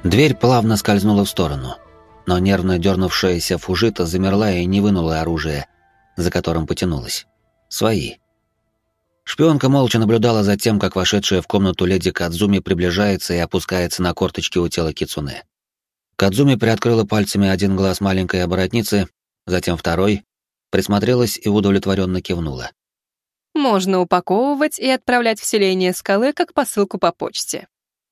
Дверь плавно скользнула в сторону, но нервно дернувшаяся Фужита замерла и не вынула оружие, за которым потянулась. Свои. Шпионка молча наблюдала за тем, как вошедшая в комнату леди Кадзуми приближается и опускается на корточки у тела Кицуне. Кадзуми приоткрыла пальцами один глаз маленькой оборотницы, затем второй, присмотрелась и удовлетворенно кивнула. Можно упаковывать и отправлять в селение скалы как посылку по почте.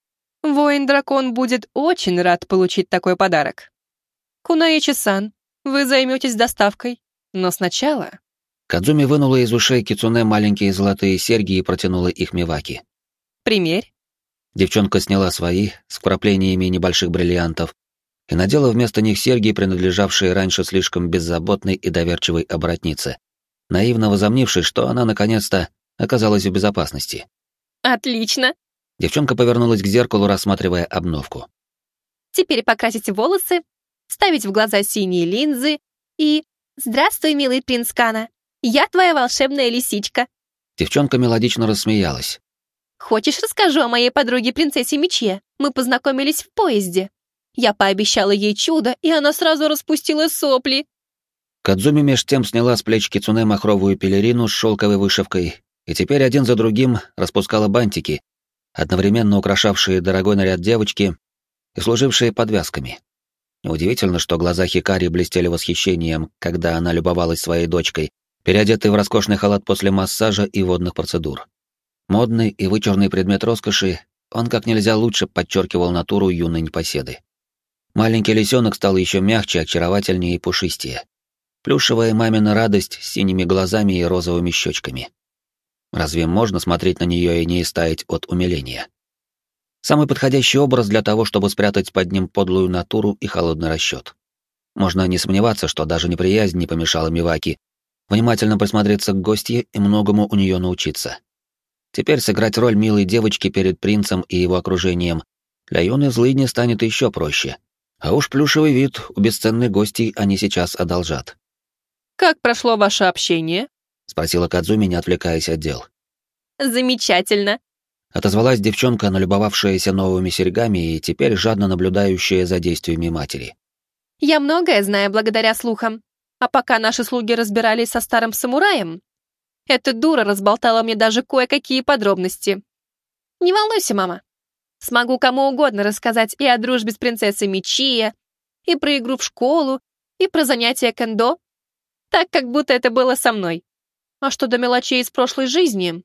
Воин-дракон будет очень рад получить такой подарок. Кунаичи-сан, вы займетесь доставкой, но сначала... Кадзуми вынула из ушей Кицуне маленькие золотые серьги и протянула их Миваки. Примерь. Девчонка сняла свои, с вкраплениями небольших бриллиантов, и надела вместо них серьги, принадлежавшие раньше слишком беззаботной и доверчивой оборотнице, наивно возомнившей, что она наконец-то оказалась в безопасности. Отлично. Девчонка повернулась к зеркалу, рассматривая обновку. Теперь покрасить волосы, ставить в глаза синие линзы и... Здравствуй, милый принц Кана. Я твоя волшебная лисичка. Девчонка мелодично рассмеялась. Хочешь, расскажу о моей подруге принцессе Миче? Мы познакомились в поезде. Я пообещала ей чудо, и она сразу распустила сопли. Кадзуми меж тем сняла с плеч Кицуне махровую пелерину с шелковой вышивкой, и теперь один за другим распускала бантики, одновременно украшавшие дорогой наряд девочки и служившие подвязками. Неудивительно, что глаза Хикари блестели восхищением, когда она любовалась своей дочкой, переодетой в роскошный халат после массажа и водных процедур. Модный и вычурный предмет роскоши, он как нельзя лучше подчеркивал натуру юной непоседы. Маленький лисенок стал еще мягче, очаровательнее и пушистее. Плюшевая мамина радость с синими глазами и розовыми щечками. Разве можно смотреть на нее и не истаять от умиления? Самый подходящий образ для того, чтобы спрятать под ним подлую натуру и холодный расчет. Можно не сомневаться, что даже неприязнь не помешала Миваки внимательно присмотреться к гостье и многому у нее научиться. Теперь сыграть роль милой девочки перед принцем и его окружением для юной злыдни станет еще проще. А уж плюшевый вид у бесценной гостей они сейчас одолжат. «Как прошло ваше общение?» — спросила Кадзуми, не отвлекаясь от дел. «Замечательно!» — отозвалась девчонка, налюбовавшаяся новыми серьгами и теперь жадно наблюдающая за действиями матери. «Я многое знаю благодаря слухам. А пока наши слуги разбирались со старым самураем, эта дура разболтала мне даже кое-какие подробности. Не волнуйся, мама. Смогу кому угодно рассказать и о дружбе с принцессой Мичия, и про игру в школу, и про занятия кендо, так, как будто это было со мной. А что до мелочей из прошлой жизни?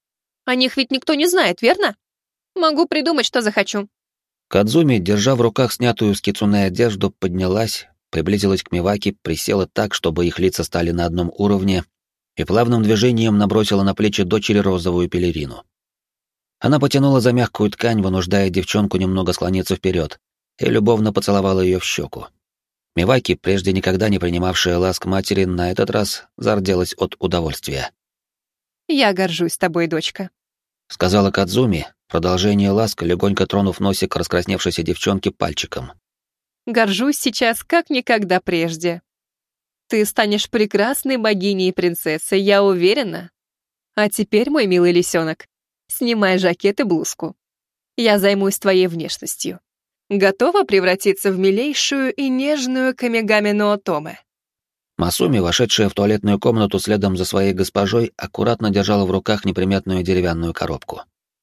О них ведь никто не знает, верно? Могу придумать, что захочу». Кадзуми, держа в руках снятую с Кицуне одежду, поднялась, приблизилась к Миваки, присела так, чтобы их лица стали на одном уровне, и плавным движением набросила на плечи дочери розовую пелерину. Она потянула за мягкую ткань, вынуждая девчонку немного склониться вперед, и любовно поцеловала ее в щеку. Миваки, прежде никогда не принимавшая ласк матери, на этот раз зарделась от удовольствия. «Я горжусь тобой, дочка», — сказала Кадзуми, продолжение ласк, легонько тронув носик раскрасневшейся девчонки пальчиком. «Горжусь сейчас как никогда прежде. Ты станешь прекрасной богиней и принцессой, я уверена. А теперь, мой милый лисенок, снимай жакет и блузку. Я займусь твоей внешностью. Готова превратиться в милейшую и нежную Камигами но Отоме?» Масуми, вошедшая в туалетную комнату следом за своей госпожой, аккуратно держала в руках неприметную деревянную коробку.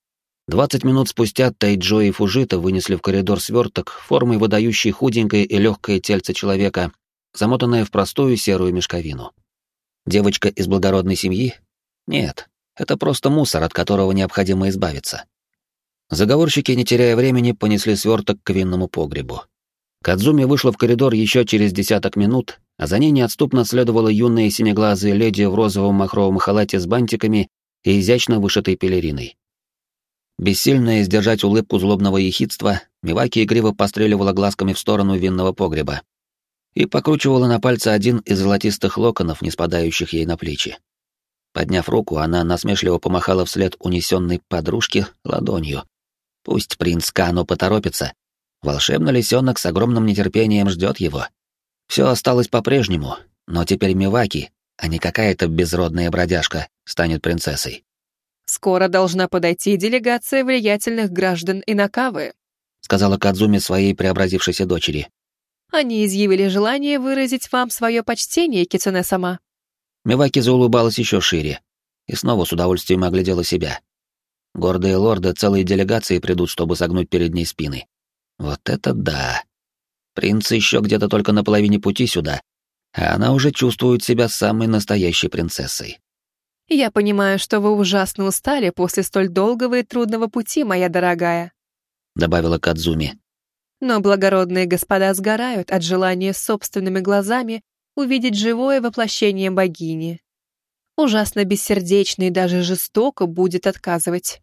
20 минут спустя Тайджо и Фужита вынесли в коридор сверток, формой выдающий худенькое и легкое тельце человека, замотанное в простую серую мешковину. Девочка из благородной семьи? Нет, это просто мусор, от которого необходимо избавиться. Заговорщики, не теряя времени, понесли сверток к винному погребу. Кадзуми вышла в коридор еще через 10 минут, а за ней неотступно следовала юная синеглазая леди в розовом махровом халате с бантиками и изящно вышитой пелериной. Бессильная сдержать улыбку злобного ехидства, Миваки игриво постреливала глазками в сторону винного погреба и покручивала на пальце один из золотистых локонов, не спадающих ей на плечи. Подняв руку, она насмешливо помахала вслед унесенной подружке ладонью. Пусть принц Кано поторопится. Волшебный лисенок с огромным нетерпением ждет его. Все осталось по-прежнему, но теперь Миваки, а не какая-то безродная бродяжка, станет принцессой. «Скоро должна подойти делегация влиятельных граждан Инакавы. сказала Кадзуми своей преобразившейся дочери. Они изъявили желание выразить вам свое почтение, Кицуне-сама. Миваки заулыбалась еще шире и снова с удовольствием оглядела себя. Гордые лорды целой делегацией придут, чтобы согнуть перед ней спины. Вот это да! Принц еще где-то только на половине пути сюда, а она уже чувствует себя самой настоящей принцессой. Я понимаю, что вы ужасно устали после столь долгого и трудного пути, моя дорогая, Добавила Кадзуми. но благородные господа сгорают от желания собственными глазами увидеть живое воплощение богини. Ужасно бессердечно и даже жестоко будет отказывать.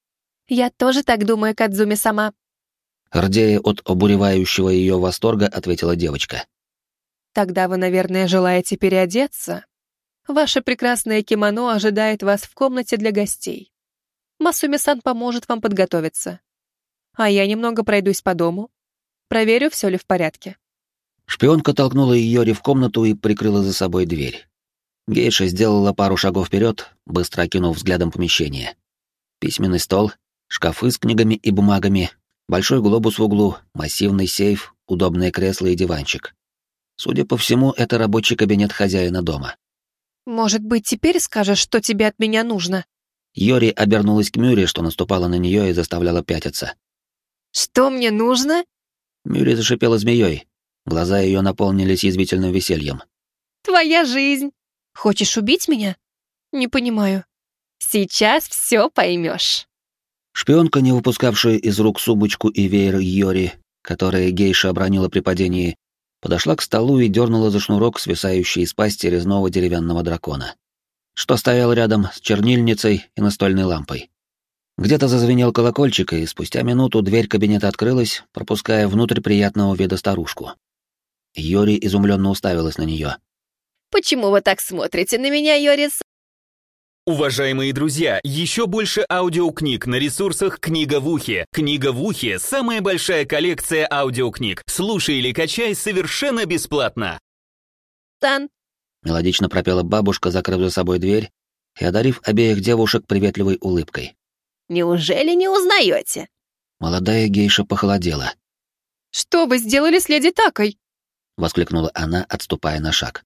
Я тоже так думаю, Кадзуми-сама. Рдея от обуревающего ее восторга, ответила девочка. Тогда вы, наверное, желаете переодеться? Ваше прекрасное кимоно ожидает вас в комнате для гостей. Масуми-сан поможет вам подготовиться. А я немного пройдусь по дому. Проверю, все ли в порядке. Шпионка толкнула Йори в комнату и прикрыла за собой дверь. Гейша сделала пару шагов вперед, быстро окинув взглядом помещение. Письменный стол, шкафы с книгами и бумагами, большой глобус в углу, массивный сейф, удобное кресло и диванчик. Судя по всему, это рабочий кабинет хозяина дома. Может быть, теперь скажешь, что тебе от меня нужно? Йори обернулась к Мюри, что наступала на нее и заставляла пятиться. Что мне нужно? Мюри зашипела змеей. Глаза ее наполнились язвительным весельем. Твоя жизнь. Хочешь убить меня? Не понимаю. Сейчас все поймешь. Шпионка, не выпускавшая из рук сумочку и веер Йори, которые гейша обронила при падении, подошла к столу и дернула за шнурок, свисающий из пасти резного деревянного дракона, что стоял рядом с чернильницей и настольной лампой. Где-то зазвенел колокольчик, и спустя минуту дверь кабинета открылась, пропуская внутрь приятного вида старушку. Йори изумленно уставилась на нее. Почему вы так смотрите на меня, Йорис? Уважаемые друзья, еще больше аудиокниг на ресурсах «Книга в ухе». «Книга в ухе» — самая большая коллекция аудиокниг. Слушай или качай совершенно бесплатно. Сан. Мелодично пропела бабушка, закрыв за собой дверь и одарив обеих девушек приветливой улыбкой. Неужели не узнаете? Молодая гейша похолодела. Что вы сделали с леди Такой? Воскликнула она, отступая на шаг.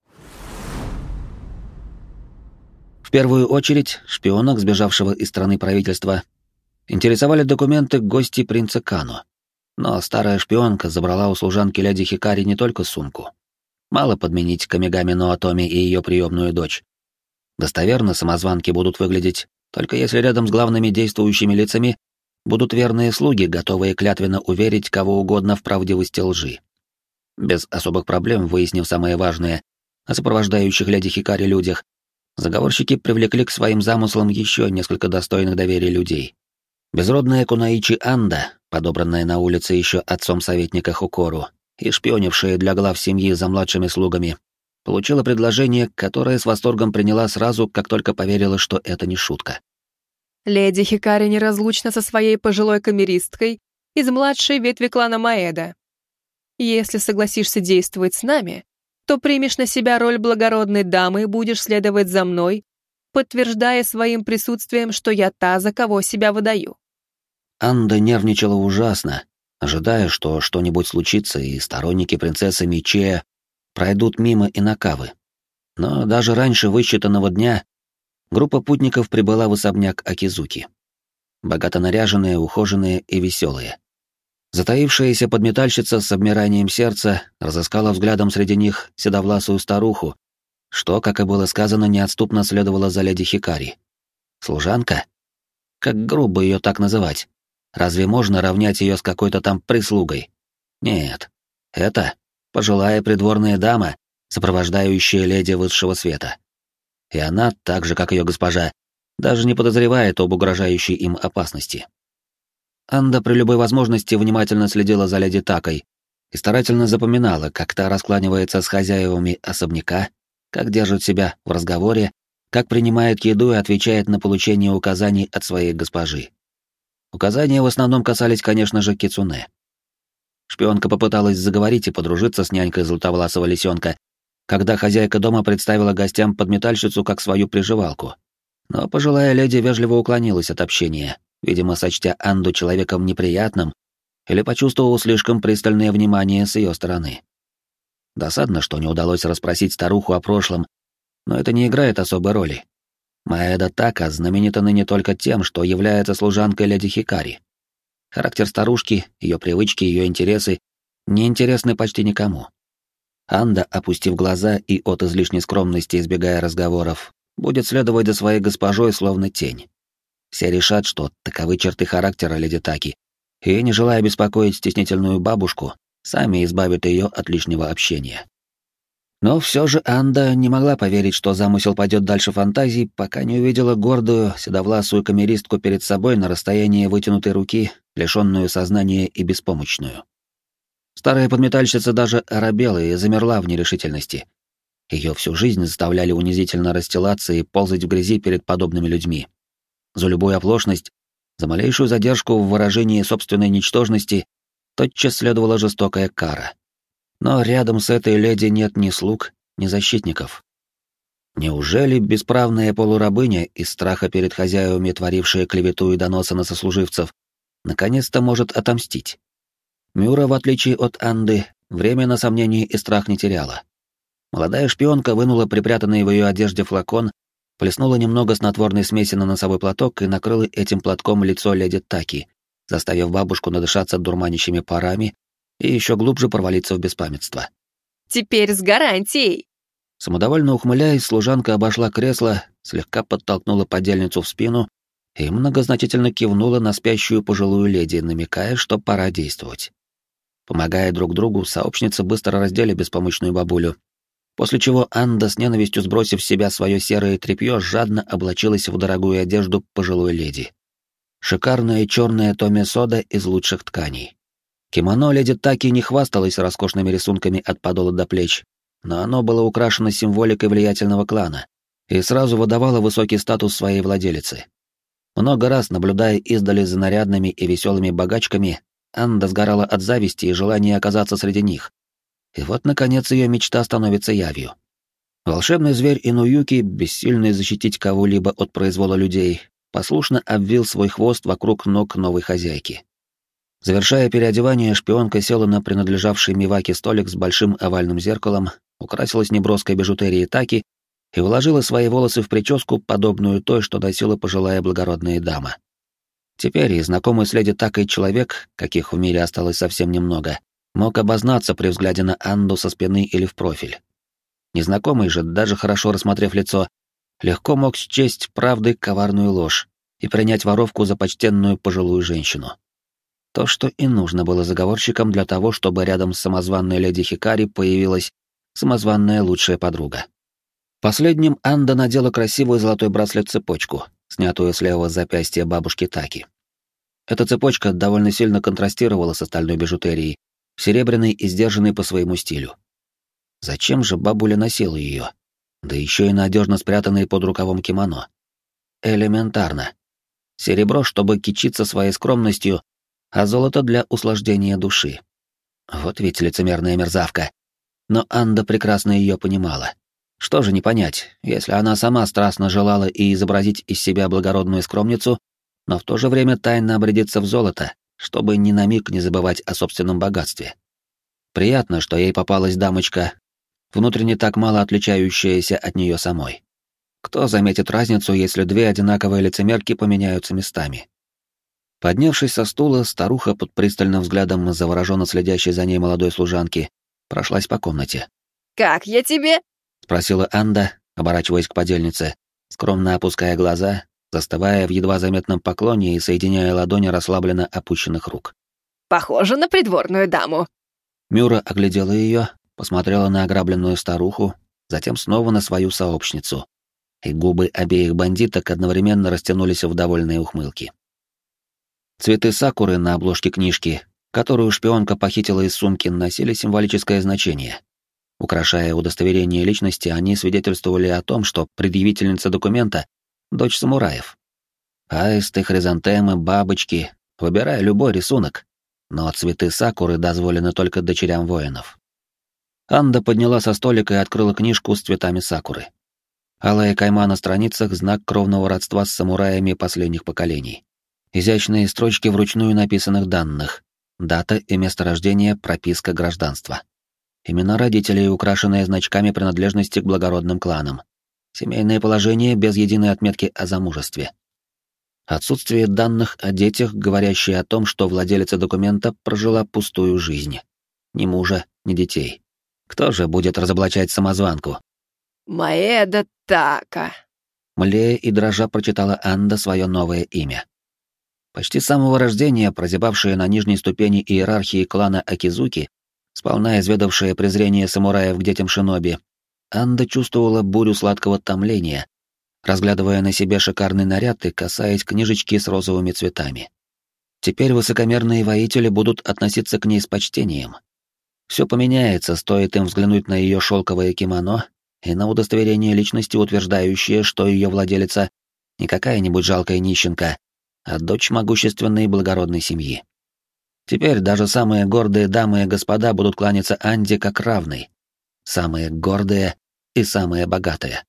В первую очередь, шпионок, сбежавшего из страны правительства, интересовали документы гости принца Кано. Но старая шпионка забрала у служанки леди Хикари не только сумку. Мало подменить Камигами Ноотоми и ее приемную дочь. Достоверно самозванки будут выглядеть, только если рядом с главными действующими лицами будут верные слуги, готовые клятвенно уверить кого угодно в правдивости лжи. Без особых проблем, выяснив самое важное о сопровождающих леди Хикари людях, заговорщики привлекли к своим замыслам еще несколько достойных доверия людей. Безродная Кунаичи Анда, подобранная на улице еще отцом советника Хукору, и шпионившая для глав семьи за младшими слугами, получила предложение, которое с восторгом приняла сразу, как только поверила, что это не шутка. Леди Хикари неразлучна со своей пожилой камеристкой из младшей ветви клана Маэда. Если согласишься действовать с нами, то примешь на себя роль благородной дамы и будешь следовать за мной, подтверждая своим присутствием, что я та, за кого себя выдаю. Анда нервничала ужасно, ожидая, что что-нибудь случится, и сторонники принцессы Мичея пройдут мимо Инакавы. Но даже раньше высчитанного дня группа путников прибыла в особняк Акизуки. Богато наряженные, ухоженные и веселые. Затаившаяся подметальщица с обмиранием сердца разыскала взглядом среди них седовласую старуху, что, как и было сказано, неотступно следовало за леди Хикари. Служанка? Как грубо ее так называть? Разве можно равнять ее с какой-то там прислугой? Нет. Это пожилая придворная дама, сопровождающая леди высшего света. И она, так же, как ее госпожа, даже не подозревает об угрожающей им опасности. Анда при любой возможности внимательно следила за леди Такой и старательно запоминала, как та раскланивается с хозяевами особняка, как держит себя в разговоре, как принимает еду и отвечает на получение указаний от своей госпожи. Указания в основном касались, конечно же, кицуне. Шпионка попыталась заговорить и подружиться с нянькой золотовласого лисенка, когда хозяйка дома представила гостям подметальщицу как свою приживалку. Но пожилая леди вежливо уклонилась от общения, видимо, сочтя Анду человеком неприятным или почувствовал слишком пристальное внимание с ее стороны. Досадно, что не удалось расспросить старуху о прошлом, но это не играет особой роли. Маэда Така знаменита ныне только тем, что является служанкой леди Хикари. Характер старушки, ее привычки, ее интересы не интересны почти никому. Анда, опустив глаза и от излишней скромности избегая разговоров, будет следовать за своей госпожой словно тень. Все решат, что таковы черты характера леди Таки, и, не желая беспокоить стеснительную бабушку, сами избавят ее от лишнего общения. Но все же Анда не могла поверить, что замысел пойдет дальше фантазий, пока не увидела гордую, седовласую камеристку перед собой на расстоянии вытянутой руки, лишенную сознания и беспомощную. Старая подметальщица даже оробела и замерла в нерешительности. Ее всю жизнь заставляли унизительно расстилаться и ползать в грязи перед подобными людьми. За любую оплошность, за малейшую задержку в выражении собственной ничтожности тотчас следовала жестокая кара. Но рядом с этой леди нет ни слуг, ни защитников. Неужели бесправная полурабыня из страха перед хозяевами, творившая клевету и доносы на сослуживцев, наконец-то может отомстить? Мюра, в отличие от Анды, время на сомнение и страх не теряла. Молодая шпионка вынула припрятанный в ее одежде флакон, плеснула немного снотворной смеси на носовой платок и накрыла этим платком лицо леди Таки, заставив бабушку надышаться дурманящими парами и еще глубже провалиться в беспамятство. «Теперь с гарантией!» Самодовольно ухмыляясь, служанка обошла кресло, слегка подтолкнула подельницу в спину и многозначительно кивнула на спящую пожилую леди, намекая, что пора действовать. Помогая друг другу, сообщницы быстро раздели беспомощную бабулю, после чего Анда, с ненавистью сбросив с себя свое серое тряпье, жадно облачилась в дорогую одежду пожилой леди. Шикарная черная Томми Сода из лучших тканей. Кимоно леди Таки не хвасталась роскошными рисунками от подола до плеч, но оно было украшено символикой влиятельного клана и сразу выдавало высокий статус своей владелицы. Много раз, наблюдая издали за нарядными и веселыми богачками, Анда сгорала от зависти и желания оказаться среди них. И вот, наконец, ее мечта становится явью. Волшебный зверь Инуюки, бессильный защитить кого-либо от произвола людей, послушно обвил свой хвост вокруг ног новой хозяйки. Завершая переодевание, шпионка села на принадлежавший Миваке столик с большим овальным зеркалом, украсилась неброской бижутерией Таки и вложила свои волосы в прическу, подобную той, что носила пожилая благородная дама. Теперь и знакомый с леди Такой человек, каких в мире осталось совсем немного, мог обознаться при взгляде на Анду со спины или в профиль. Незнакомый же, даже хорошо рассмотрев лицо, легко мог счесть правдой коварную ложь и принять воровку за почтенную пожилую женщину. То, что и нужно было заговорщикам для того, чтобы рядом с самозванной леди Хикари появилась самозванная лучшая подруга. Последним Анда надела красивую золотой браслет-цепочку, снятую с левого запястья бабушки Таки. Эта цепочка довольно сильно контрастировала с остальной бижутерией, серебряной и сдержанной по своему стилю. Зачем же бабуля носила ее? Да еще и надежно спрятанной под рукавом кимоно. Элементарно. Серебро, чтобы кичиться своей скромностью, а золото для услаждения души. Вот ведь лицемерная мерзавка. Но Анда прекрасно ее понимала. Что же не понять, если она сама страстно желала и изобразить из себя благородную скромницу, но в то же время тайно обрядиться в золото, чтобы ни на миг не забывать о собственном богатстве. Приятно, что ей попалась дамочка, внутренне так мало отличающаяся от нее самой. Кто заметит разницу, если две одинаковые лицемерки поменяются местами? Поднявшись со стула, старуха под пристальным взглядом завороженно следящей за ней молодой служанки прошлась по комнате. «Как я тебе?» — спросила Анда, оборачиваясь к подельнице, скромно опуская глаза, застывая в едва заметном поклоне и соединяя ладони расслабленно опущенных рук. «Похоже на придворную даму». Мюра оглядела ее, посмотрела на ограбленную старуху, затем снова на свою сообщницу, и губы обеих бандиток одновременно растянулись в довольные ухмылки. Цветы сакуры на обложке книжки, которую шпионка похитила из сумки, носили символическое значение. Украшая удостоверение личности, они свидетельствовали о том, что предъявительница документа — дочь самураев. Аисты, хризантемы, бабочки — выбирай любой рисунок, но цветы сакуры дозволены только дочерям воинов. Анда подняла со столика и открыла книжку с цветами сакуры. Алая кайма на страницах — знак кровного родства с самураями последних поколений. Изящные строчки вручную написанных данных. дата и место рождения, прописка, гражданство. Имена родителей, украшенные значками принадлежности к благородным кланам. Семейное положение без единой отметки о замужестве. Отсутствие данных о детях, говорящие о том, что владелица документа прожила пустую жизнь. Ни мужа, ни детей. Кто же будет разоблачать самозванку? Маэда Така. Млея и дрожа прочитала Анда свое новое имя. Почти с самого рождения прозябавшая на нижней ступени иерархии клана Акизуки, сполна изведавшая презрение самураев к детям шиноби, Анда чувствовала бурю сладкого томления, разглядывая на себе шикарный наряд и касаясь книжечки с розовыми цветами. Теперь высокомерные воители будут относиться к ней с почтением. Все поменяется, стоит им взглянуть на ее шелковое кимоно и на удостоверение личности, утверждающее, что ее владелица не какая-нибудь жалкая нищенка, а дочь могущественной и благородной семьи. Теперь даже самые гордые дамы и господа будут кланяться Анде как равной. Самые гордые и самые богатые.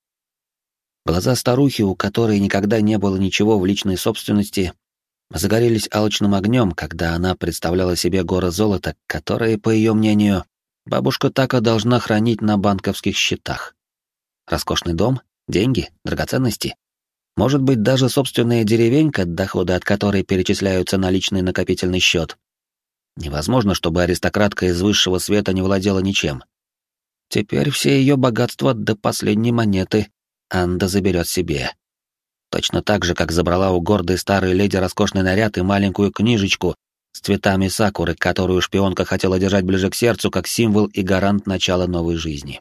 Глаза старухи, у которой никогда не было ничего в личной собственности, загорелись алчным огнем, когда она представляла себе горы золота, которые, по ее мнению, бабушка Така должна хранить на банковских счетах. Роскошный дом, деньги, драгоценности. Может быть, даже собственная деревенька, доходы от которой перечисляются на личный накопительный счет. Невозможно, чтобы аристократка из высшего света не владела ничем. Теперь все ее богатства до последней монеты Анда заберет себе. Точно так же, как забрала у гордой старой леди роскошный наряд и маленькую книжечку с цветами сакуры, которую шпионка хотела держать ближе к сердцу, как символ и гарант начала новой жизни.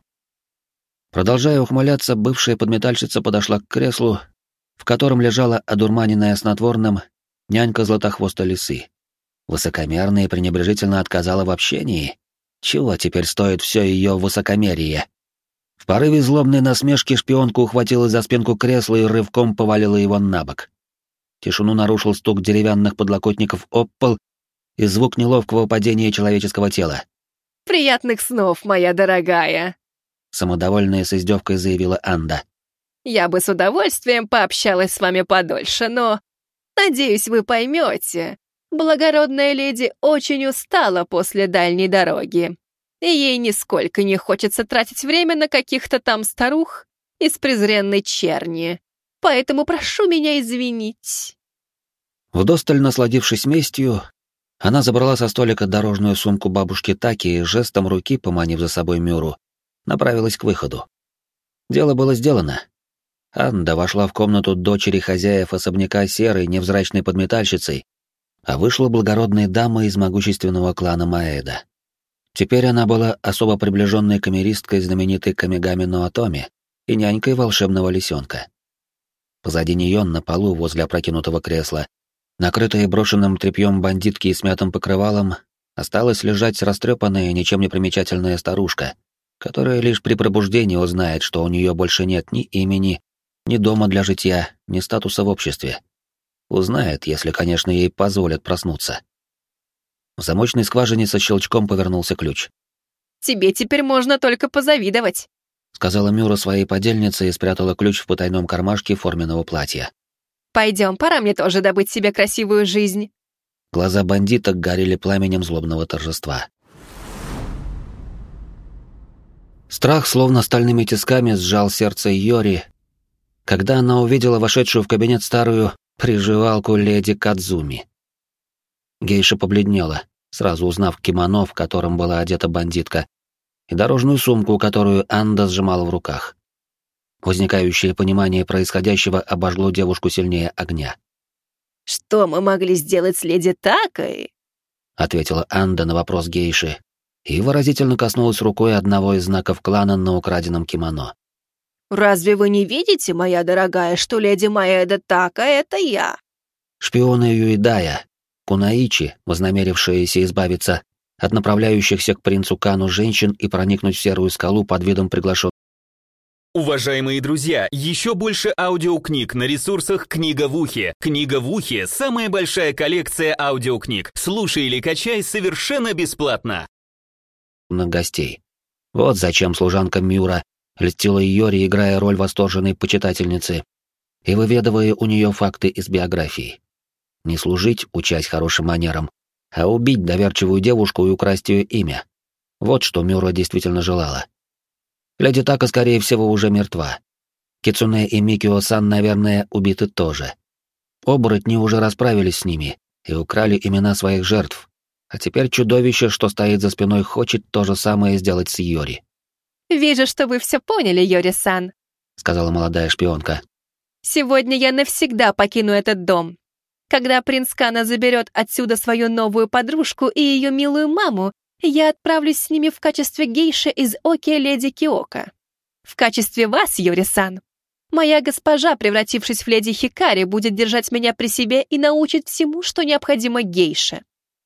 Продолжая ухмыляться, бывшая подметальщица подошла к креслу, в котором лежала одурманенная снотворным нянька златохвоста лисы. Высокомерно и пренебрежительно отказала в общении. Чего теперь стоит все ее высокомерие? В порыве злобной насмешки шпионка ухватилась за спинку кресла и рывком повалила его на бок. Тишину нарушил стук деревянных подлокотников об пол и звук неловкого падения человеческого тела. «Приятных снов, моя дорогая!» Самодовольная с издевкой заявила Анда. «Я бы с удовольствием пообщалась с вами подольше, но... Надеюсь, вы поймете. Благородная леди очень устала после дальней дороги, и ей нисколько не хочется тратить время на каких-то там старух из презренной черни. Поэтому прошу меня извинить». Вдосталь насладившись местью, она забрала со столика дорожную сумку бабушки Таки и жестом руки, поманив за собой Мюру, направилась к выходу. Дело было сделано. Анда вошла в комнату дочери хозяев особняка серой невзрачной подметальщицей, а вышла благородная дама из могущественного клана Маэда. Теперь она была особо приближенной камеристкой знаменитой Камигами Ноотоми и нянькой волшебного лисенка. Позади нее, на полу возле опрокинутого кресла, накрытая брошенным тряпьем бандитки и смятым покрывалом, осталась лежать растрепанная, ничем не примечательная старушка, которая лишь при пробуждении узнает, что у нее больше нет ни имени, ни дома для житья, ни статуса в обществе. Узнает, если, конечно, ей позволят проснуться. В замочной скважине со щелчком повернулся ключ. «Тебе теперь можно только позавидовать», — сказала Мюра своей подельнице и спрятала ключ в потайном кармашке форменного платья. «Пойдем, пора мне тоже добыть себе красивую жизнь». Глаза бандита горели пламенем злобного торжества. Страх словно стальными тисками сжал сердце Йори, когда она увидела вошедшую в кабинет старую приживалку леди Кадзуми. Гейша побледнела, сразу узнав кимоно, в котором была одета бандитка, и дорожную сумку, которую Анда сжимала в руках. Возникающее понимание происходящего обожгло девушку сильнее огня. «Что мы могли сделать с леди Такой?» — ответила Анда на вопрос гейши, и выразительно коснулась рукой одного из знаков клана на украденном кимоно. «Разве вы не видите, моя дорогая, что леди Маэда Така — это я?» Шпионы Юидая, Кунаичи, вознамерившиеся избавиться от направляющихся к принцу Кану женщин и проникнуть в Серую скалу под видом приглашенных. Уважаемые друзья, еще больше аудиокниг на ресурсах «Книга в ухе». «Книга в ухе» — самая большая коллекция аудиокниг. Слушай или качай совершенно бесплатно. Гостей. Вот зачем служанка Мюра льстила Йори, играя роль восторженной почитательницы и выведывая у нее факты из биографии. Не служить, учась хорошим манерам, а убить доверчивую девушку и украсть ее имя. Вот что Мюра действительно желала. Леди Така, скорее всего, уже мертва. Кицуне и Микио-сан, наверное, убиты тоже. Оборотни уже расправились с ними и украли имена своих жертв, а теперь чудовище, что стоит за спиной, хочет то же самое сделать с Йори. «Вижу, что вы все поняли, Йори-сан», — сказала молодая шпионка. «Сегодня я навсегда покину этот дом. Когда принц Кана заберет отсюда свою новую подружку и ее милую маму, я отправлюсь с ними в качестве гейши из Оки леди Киока. В качестве вас, Йори-сан. Моя госпожа, превратившись в леди Хикари, будет держать меня при себе и научит всему, что необходимо гейше.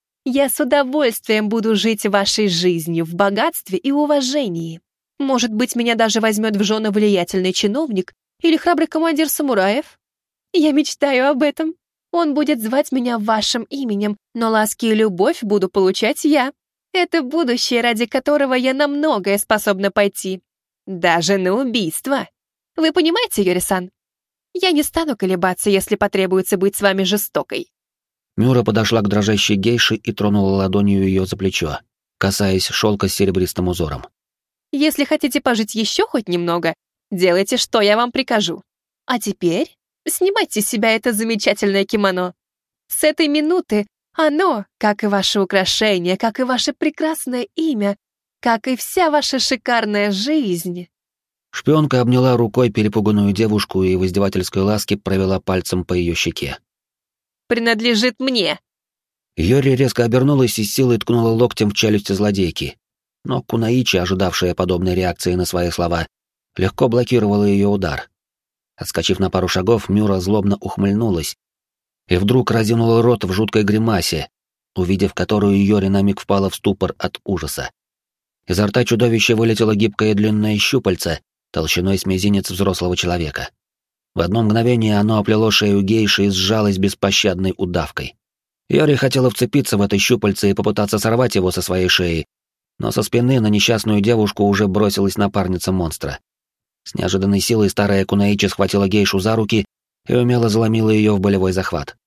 Я с удовольствием буду жить вашей жизнью в богатстве и уважении. Может быть, меня даже возьмет в жены влиятельный чиновник или храбрый командир самураев? Я мечтаю об этом. Он будет звать меня вашим именем, но ласки и любовь буду получать я. Это будущее, ради которого я на многое способна пойти. Даже на убийство. Вы понимаете, Йори-сан? Я не стану колебаться, если потребуется быть с вами жестокой». Мюра подошла к дрожащей гейше и тронула ладонью ее за плечо, касаясь шелка с серебристым узором. «Если хотите пожить еще хоть немного, делайте, что я вам прикажу. А теперь снимайте с себя это замечательное кимоно. С этой минуты оно, как и ваше украшение, как и ваше прекрасное имя, как и вся ваша шикарная жизнь». Шпионка обняла рукой перепуганную девушку и в издевательской ласке провела пальцем по ее щеке. «Принадлежит мне». Йори резко обернулась и с силой ткнула локтем в челюсти злодейки. Но Кунаичи, ожидавшая подобной реакции на свои слова, легко блокировала ее удар. Отскочив на пару шагов, Мюра злобно ухмыльнулась и вдруг разинула рот в жуткой гримасе, увидев которую Йори на миг впала в ступор от ужаса. Изо рта чудовища вылетело гибкое длинное щупальце, толщиной с мизинец взрослого человека. В одно мгновение оно оплело шею гейши и сжалось беспощадной удавкой. Йори хотела вцепиться в это щупальце и попытаться сорвать его со своей шеи, но со спины на несчастную девушку уже бросилась напарница монстра. С неожиданной силой старая Кунаичи схватила гейшу за руки и умело заломила ее в болевой захват.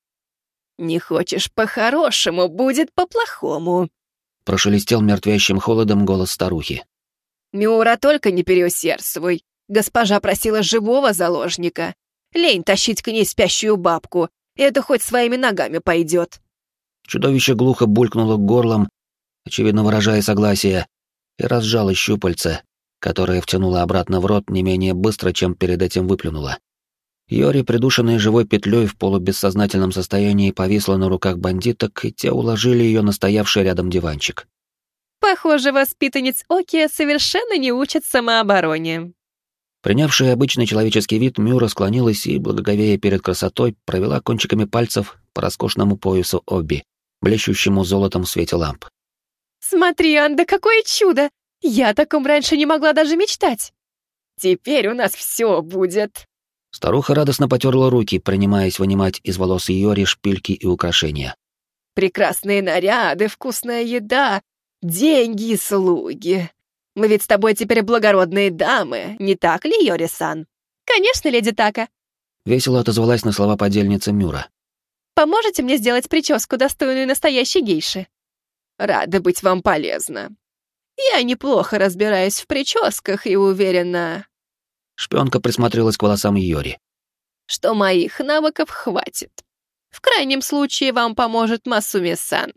«Не хочешь по-хорошему, будет по-плохому», — прошелестел мертвящим холодом голос старухи. «Мюра, только не переусердствуй. Госпожа просила живого заложника. Лень тащить к ней спящую бабку. Это хоть своими ногами пойдет». Чудовище глухо булькнуло горлом, очевидно выражая согласие, и разжало щупальце, которое втянуло обратно в рот не менее быстро, чем перед этим выплюнуло. Йори, придушенная живой петлей в полубессознательном состоянии, повисла на руках бандиток, и те уложили ее на стоявший рядом диванчик. «Похоже, воспитанниц Оки совершенно не учат самообороне». Принявшая обычный человеческий вид, Мюра склонилась и, благоговея перед красотой, провела кончиками пальцев по роскошному поясу Оби, блещущему золотом в свете ламп. «Смотри, Анда, какое чудо! Я о таком раньше не могла даже мечтать. Теперь у нас все будет». Старуха радостно потерла руки, принимаясь вынимать из волос Йори шпильки и украшения. «Прекрасные наряды, вкусная еда, деньги и слуги. Мы ведь с тобой теперь благородные дамы, не так ли, Йори-сан?» «Конечно, леди Така». Весело отозвалась на слова подельница Мюра. «Поможете мне сделать прическу, достойную настоящей гейши?» «Рада быть вам полезна. Я неплохо разбираюсь в прическах и уверена...» Шпионка присмотрелась к волосам Йори. «Что моих навыков хватит. В крайнем случае вам поможет Масуми-сан».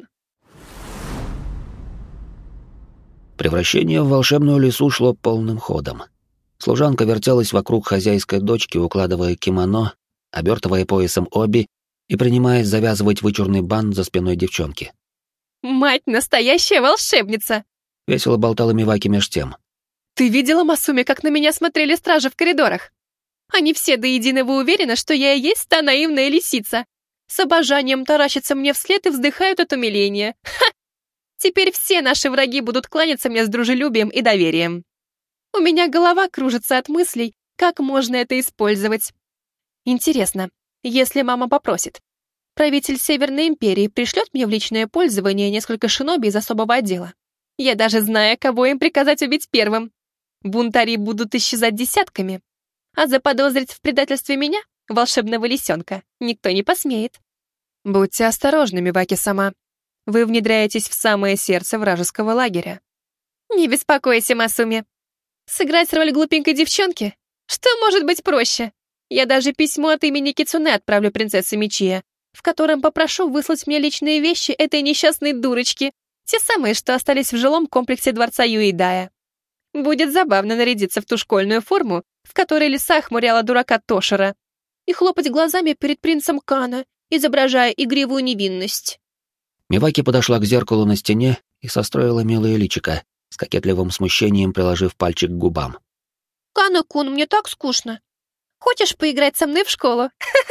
Превращение в волшебную лису шло полным ходом. Служанка вертелась вокруг хозяйской дочки, укладывая кимоно, обертывая поясом Оби и принимаясь завязывать вычурный бант за спиной девчонки. «Мать настоящая волшебница!» — весело болтала Миваки меж тем. «Ты видела, Масуми, как на меня смотрели стражи в коридорах? Они все до единого уверены, что я и есть та наивная лисица. С обожанием таращатся мне вслед и вздыхают от умиления. Ха! Теперь все наши враги будут кланяться мне с дружелюбием и доверием. У меня голова кружится от мыслей, как можно это использовать. Интересно, если мама попросит, правитель Северной Империи пришлет мне в личное пользование несколько шиноби из особого отдела. Я даже знаю, кого им приказать убить первым. Бунтари будут исчезать десятками, а заподозрить в предательстве меня, волшебного лисенка, никто не посмеет. Будьте осторожны, Миваки-сама. Вы внедряетесь в самое сердце вражеского лагеря. Не беспокойся, Масуми. Сыграть роль глупенькой девчонки? Что может быть проще? Я даже письмо от имени Кицуне отправлю принцессе Мичия, в котором попрошу выслать мне личные вещи этой несчастной дурочки, те самые, что остались в жилом комплексе дворца Юэйдая. Будет забавно нарядиться в ту школьную форму, в которой лиса охмуряла дурака Тошера, и хлопать глазами перед принцем Кана, изображая игривую невинность. Миваки подошла к зеркалу на стене и состроила милое личико, с кокетливым смущением приложив пальчик к губам. «Кана-кун, мне так скучно. Хочешь поиграть со мной в школу?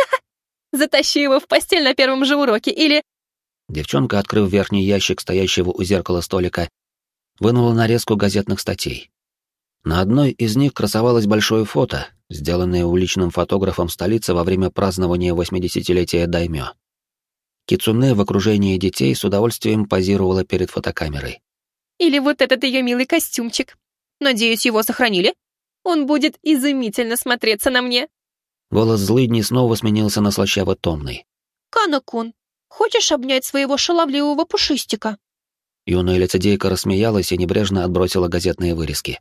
Затащи его в постель на первом же уроке, или...» Девчонка, открыв верхний ящик стоящего у зеркала столика, вынула нарезку газетных статей. На одной из них красовалось большое фото, сделанное уличным фотографом столицы во время празднования 80-летия даймё. Кицуне в окружении детей с удовольствием позировала перед фотокамерой. Или вот этот ее милый костюмчик. Надеюсь, его сохранили? Он будет изумительно смотреться на мне. Голос злыдни снова сменился на слащаво-томный. Кана-кун, хочешь обнять своего шаловливого пушистика? Юная лицедейка рассмеялась и небрежно отбросила газетные вырезки.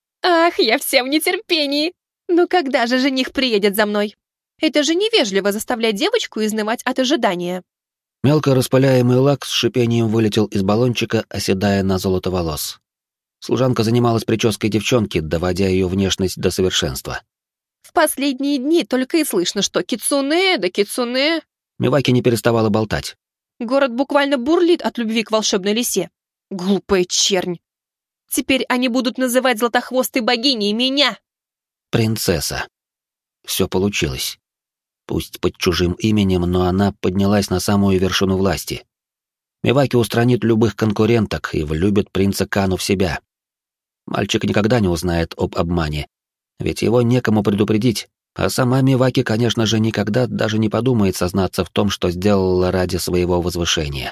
Ах, я вся в нетерпении. Ну когда же жених приедет за мной? Это же невежливо заставлять девочку изнывать от ожидания. Мелко распыляемый лак с шипением вылетел из баллончика, оседая на золото волос. Служанка занималась прической девчонки, доводя ее внешность до совершенства. В последние дни только и слышно, что кицуне да кицуне. Миваки не переставала болтать. Город буквально бурлит от любви к волшебной лисе. Глупая чернь. Теперь они будут называть златохвостой богиней меня. Принцесса. Все получилось. Пусть под чужим именем, но она поднялась на самую вершину власти. Миваки устранит любых конкуренток и влюбит принца Кану в себя. Мальчик никогда не узнает об обмане, ведь его некому предупредить, а сама Миваки, конечно же, никогда даже не подумает сознаться в том, что сделала ради своего возвышения.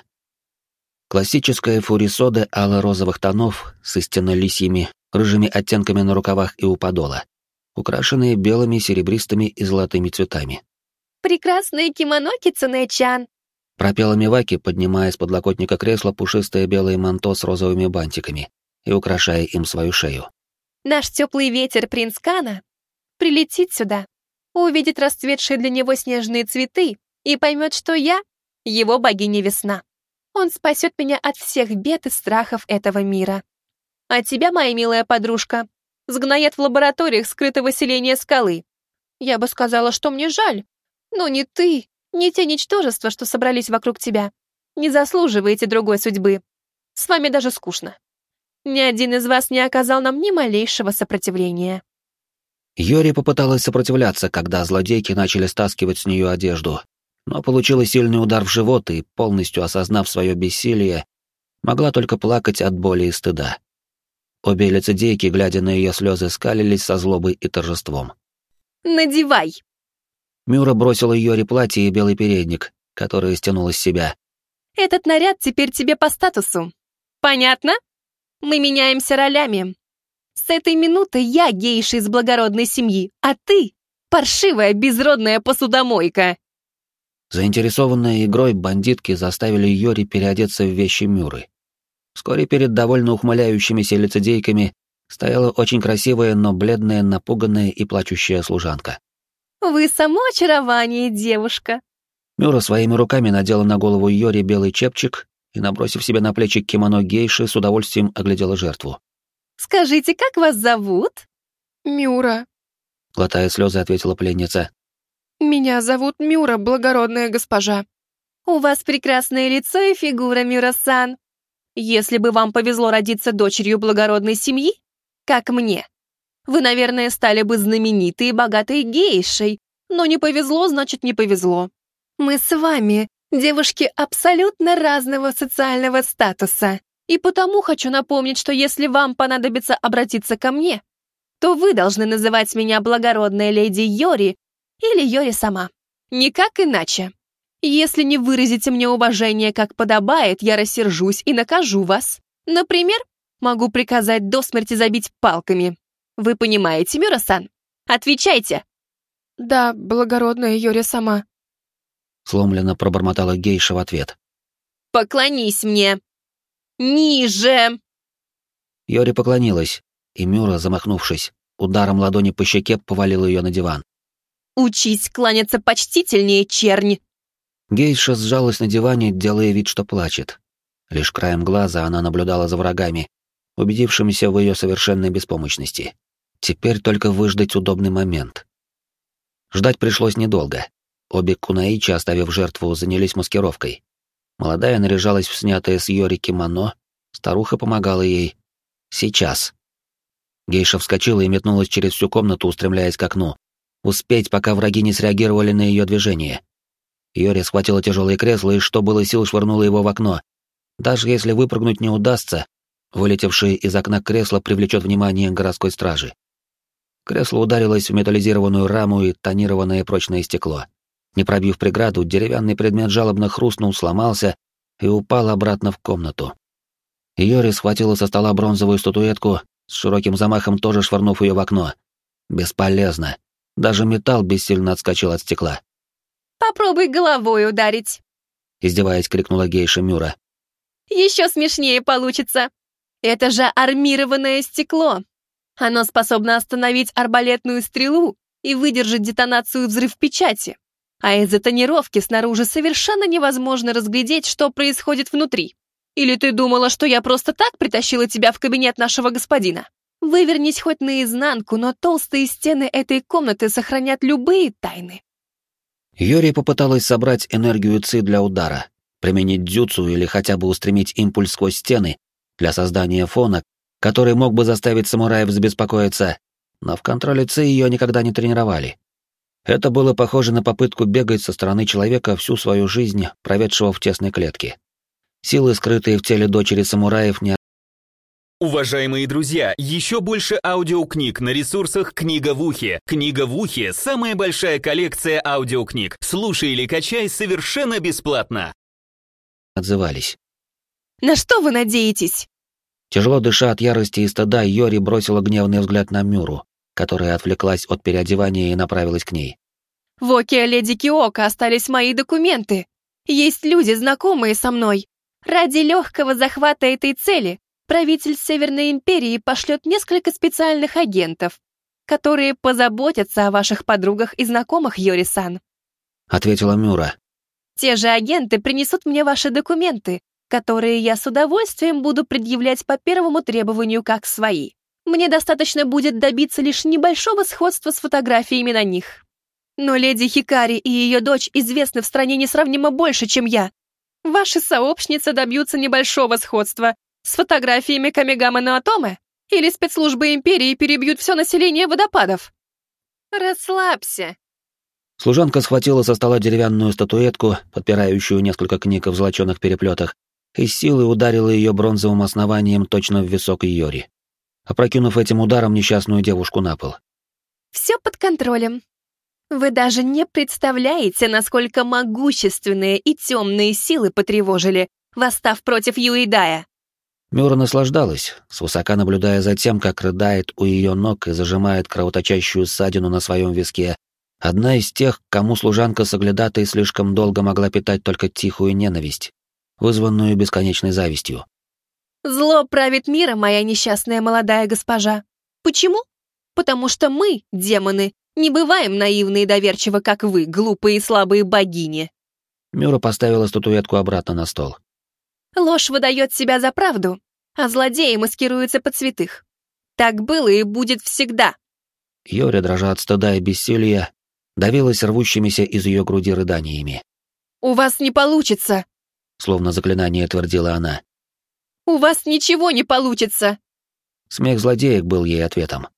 Классическая фурисода ало-розовых тонов с истинно лисьими, рыжими оттенками на рукавах и у подола, украшенные белыми, серебристыми и золотыми цветами. «Прекрасное кимоно, Кицуне-чан!» Пропела Миваки, поднимая с подлокотника кресла пушистое белое манто с розовыми бантиками и украшая им свою шею. «Наш теплый ветер, принц Кана, прилетит сюда, увидит расцветшие для него снежные цветы и поймет, что я — его богиня весна. Он спасет меня от всех бед и страхов этого мира. А тебя, моя милая подружка, сгноят в лабораториях скрытого селения скалы. Я бы сказала, что мне жаль, но ни ты, ни те ничтожества, что собрались вокруг тебя, не заслуживаете другой судьбы. С вами даже скучно. Ни один из вас не оказал нам ни малейшего сопротивления». Йори попыталась сопротивляться, когда злодейки начали стаскивать с нее одежду, но получила сильный удар в живот и, полностью осознав свое бессилие, могла только плакать от боли и стыда. Обе лицедейки, глядя на ее слезы, скалились со злобой и торжеством. «Надевай!» Мюра бросила Йори платье и белый передник, который стянула с себя. «Этот наряд теперь тебе по статусу. Понятно? Мы меняемся ролями. С этой минуты я гейша из благородной семьи, а ты — паршивая безродная посудомойка». Заинтересованные игрой бандитки заставили Йори переодеться в вещи Мюры. Вскоре перед довольно ухмыляющимися лицедейками стояла очень красивая, но бледная, напуганная и плачущая служанка. «Вы само очарование, девушка». Мюра своими руками надела на голову Йори белый чепчик и, набросив себе на плечи кимоно гейши, с удовольствием оглядела жертву. «Скажите, как вас зовут?» «Мюра. Глотая слезы, ответила пленница. Меня зовут Мюра, благородная госпожа». «У вас прекрасное лицо и фигура, Мюра-сан. Если бы вам повезло родиться дочерью благородной семьи, как мне, вы, наверное, стали бы знаменитой и богатой гейшей, но не повезло, значит, не повезло. Мы с вами девушки абсолютно разного социального статуса, и потому хочу напомнить, что если вам понадобится обратиться ко мне, то вы должны называть меня благородная леди Йори или Йори сама. Никак иначе. Если не выразите мне уважение, как подобает, я рассержусь и накажу вас. Например, могу приказать до смерти забить палками. Вы понимаете, Мюра-сан? Отвечайте!» «Да, благородная Йори сама». Сломленно пробормотала гейша в ответ. Поклонись мне! Ниже!» Йори поклонилась, и Мюра, замахнувшись, ударом ладони по щеке повалил ее на диван. «Учись кланяться почтительнее, чернь!» Гейша сжалась на диване, делая вид, что плачет. Лишь краем глаза она наблюдала за врагами, убедившимися в ее совершенной беспомощности. Теперь только выждать удобный момент. Ждать пришлось недолго. Обе кунаичи, оставив жертву, занялись маскировкой. Молодая наряжалась в снятое с Йори кимоно, старуха помогала ей. Сейчас. Гейша вскочила и метнулась через всю комнату, устремляясь к окну. Успеть, пока враги не среагировали на ее движение. Йори схватила тяжелое кресло и, что было сил, швырнула его в окно. Даже если выпрыгнуть не удастся, вылетевшее из окна кресло привлечет внимание городской стражи. Кресло ударилось в металлизированную раму и тонированное прочное стекло. Не пробив преграду, деревянный предмет жалобно хрустнул, сломался и упал обратно в комнату. Йори схватила со стола бронзовую статуэтку, с широким замахом тоже швырнув ее в окно. Бесполезно. Даже металл бессильно отскочил от стекла. «Попробуй головой ударить!» Издеваясь, крикнула гейша Мюра. «Еще смешнее получится! Это же армированное стекло! Оно способно остановить арбалетную стрелу и выдержать детонацию взрыв печати. А из-за тонировки снаружи совершенно невозможно разглядеть, что происходит внутри. Или ты думала, что я просто так притащила тебя в кабинет нашего господина? Вывернись хоть наизнанку, но толстые стены этой комнаты сохранят любые тайны». Йори попыталась собрать энергию ци для удара, применить дзюцу или хотя бы устремить импульс сквозь стены для создания фона, который мог бы заставить самураев забеспокоиться, но в контроле ци ее никогда не тренировали. Это было похоже на попытку бегать со стороны человека всю свою жизнь, проведшего в тесной клетке. Силы, скрытые в теле дочери самураев, не... Уважаемые друзья, еще больше аудиокниг на ресурсах «Книга в ухе». «Книга в ухе» — самая большая коллекция аудиокниг. Слушай или качай совершенно бесплатно. отзывались. «На что вы надеетесь?» Тяжело дыша от ярости и стыда, Йори бросила гневный взгляд на Мюру, которая отвлеклась от переодевания и направилась к ней. «В оке леди Киока остались мои документы. Есть люди, знакомые со мной. Ради легкого захвата этой цели правитель Северной Империи пошлет несколько специальных агентов, которые позаботятся о ваших подругах и знакомых, Йори-сан», — ответила Мюра. «Те же агенты принесут мне ваши документы, которые я с удовольствием буду предъявлять по первому требованию как свои. Мне достаточно будет добиться лишь небольшого сходства с фотографиями на них. Но леди Хикари и ее дочь известны в стране несравнимо больше, чем я. Ваши сообщницы добьются небольшого сходства с фотографиями Камигамы Наотоме, или спецслужбы Империи перебьют все население водопадов. Расслабься». Служанка схватила со стола деревянную статуэтку, подпирающую несколько книг в золоченых переплетах, и с силой ударила ее бронзовым основанием точно в висок Йори, опрокинув этим ударом несчастную девушку на пол. «Все под контролем. Вы даже не представляете, насколько могущественные и темные силы потревожили, восстав против Юэдая». Мюра наслаждалась, свысока наблюдая за тем, как рыдает у ее ног и зажимает кровоточащую ссадину на своем виске. Одна из тех, кому служанка соглядатой слишком долго могла питать только тихую ненависть, вызванную бесконечной завистью. «Зло правит миром, моя несчастная молодая госпожа. Почему? Потому что мы, демоны, не бываем наивны и доверчивы, как вы, глупые и слабые богини». Мюра поставила статуэтку обратно на стол. «Ложь выдает себя за правду, а злодеи маскируются под святых. Так было и будет всегда». Йори, дрожа от стыда и бессилия, давилась рвущимися из ее груди рыданиями. «У вас не получится», — словно заклинание твердила она. «У вас ничего не получится!» Смех злодеек был ей ответом.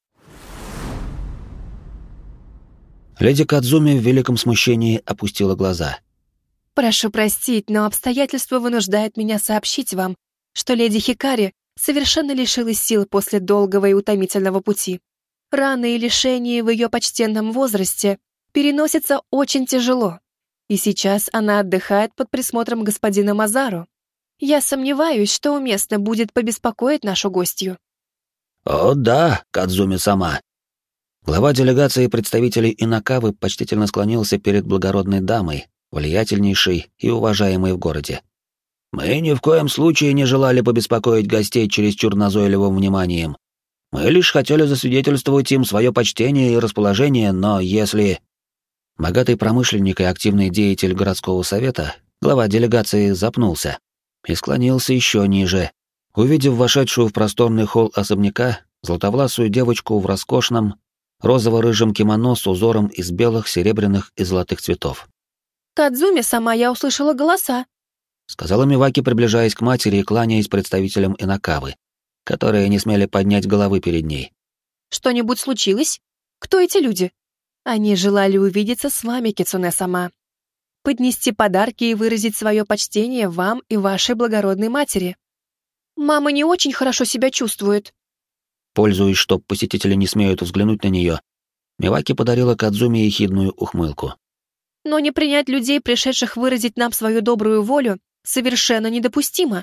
Леди Кадзуми в великом смущении опустила глаза. «Прошу простить, но обстоятельства вынуждают меня сообщить вам, что леди Хикари совершенно лишилась сил после долгого и утомительного пути. Раны и лишения в ее почтенном возрасте переносятся очень тяжело, и сейчас она отдыхает под присмотром господина Мазару. Я сомневаюсь, что уместно будет побеспокоить нашу гостью». «О да, Кадзуми-сама». Глава делегации представителей Инакавы почтительно склонился перед благородной дамой, влиятельнейшей и уважаемой в городе. Мы ни в коем случае не желали побеспокоить гостей чересчур назойливым вниманием. Мы лишь хотели засвидетельствовать им свое почтение и расположение, но если...» Богатый промышленник и активный деятель городского совета, глава делегации, запнулся и склонился еще ниже, увидев вошедшую в просторный холл особняка златовласую девочку в роскошном розово-рыжем кимоно с узором из белых, серебряных и золотых цветов. «Кадзуми сама, я услышала голоса», — сказала Миваки, приближаясь к матери и кланяясь представителям Инакавы, которые не смели поднять головы перед ней. «Что-нибудь случилось? Кто эти люди? Они желали увидеться с вами, Кицуне-сама. Поднести подарки и выразить свое почтение вам и вашей благородной матери. Мама не очень хорошо себя чувствует». Пользуясь, что посетители не смеют взглянуть на нее, Миваки подарила Кадзуми ехидную ухмылку. «Но не принять людей, пришедших выразить нам свою добрую волю, совершенно недопустимо.